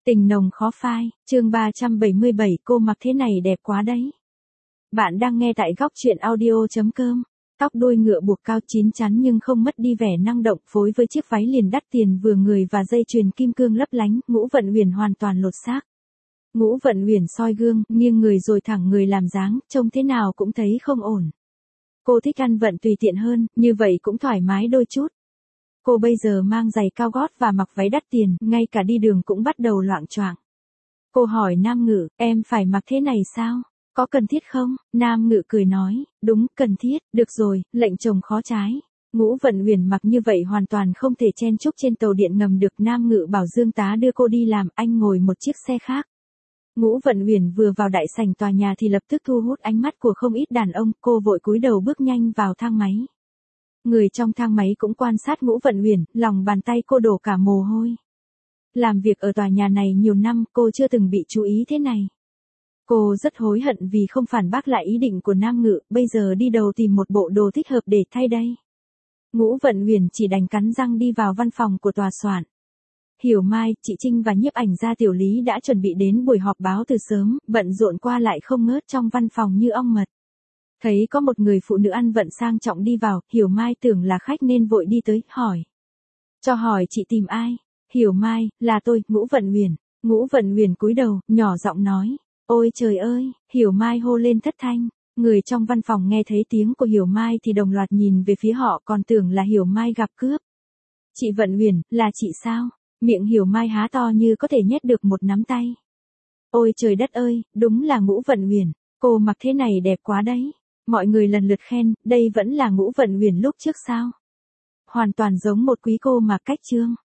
Tình nồng khó phai, chương 377 cô mặc thế này đẹp quá đấy. Bạn đang nghe tại góc truyện audio.com. Tóc đuôi ngựa buộc cao chín chắn nhưng không mất đi vẻ năng động, phối với chiếc váy liền đắt tiền vừa người và dây chuyền kim cương lấp lánh, Ngũ Vận Uyển hoàn toàn lột xác. Ngũ Vận Uyển soi gương, nghiêng người rồi thẳng người làm dáng, trông thế nào cũng thấy không ổn. Cô thích ăn vận tùy tiện hơn, như vậy cũng thoải mái đôi chút. Cô bây giờ mang giày cao gót và mặc váy đắt tiền, ngay cả đi đường cũng bắt đầu loạng choạng. Cô hỏi Nam Ngự, em phải mặc thế này sao? Có cần thiết không? Nam Ngự cười nói, đúng, cần thiết, được rồi, lệnh chồng khó trái. Ngũ Vận Uyển mặc như vậy hoàn toàn không thể chen chúc trên tàu điện ngầm được. Nam Ngự bảo Dương tá đưa cô đi làm, anh ngồi một chiếc xe khác. Ngũ Vận Uyển vừa vào đại sảnh tòa nhà thì lập tức thu hút ánh mắt của không ít đàn ông, cô vội cúi đầu bước nhanh vào thang máy. Người trong thang máy cũng quan sát Ngũ Vận Uyển, lòng bàn tay cô đổ cả mồ hôi. Làm việc ở tòa nhà này nhiều năm, cô chưa từng bị chú ý thế này. Cô rất hối hận vì không phản bác lại ý định của Nam Ngự, bây giờ đi đầu tìm một bộ đồ thích hợp để thay đây. Ngũ Vận Uyển chỉ đành cắn răng đi vào văn phòng của tòa soạn. Hiểu Mai, chị Trinh và nhiếp ảnh gia Tiểu Lý đã chuẩn bị đến buổi họp báo từ sớm, bận rộn qua lại không ngớt trong văn phòng như ong mật. Thấy có một người phụ nữ ăn vận sang trọng đi vào, Hiểu Mai tưởng là khách nên vội đi tới, hỏi. Cho hỏi chị tìm ai? Hiểu Mai, là tôi, Ngũ Vận Uyển. Ngũ Vận Uyển cúi đầu, nhỏ giọng nói. Ôi trời ơi, Hiểu Mai hô lên thất thanh. Người trong văn phòng nghe thấy tiếng của Hiểu Mai thì đồng loạt nhìn về phía họ, còn tưởng là Hiểu Mai gặp cướp. Chị Vận Uyển, là chị sao? Miệng Hiểu Mai há to như có thể nhét được một nắm tay. Ôi trời đất ơi, đúng là Ngũ Vận Uyển, cô mặc thế này đẹp quá đấy. Mọi người lần lượt khen, đây vẫn là Ngũ Vận Uyển lúc trước sao? Hoàn toàn giống một quý cô mà cách trương.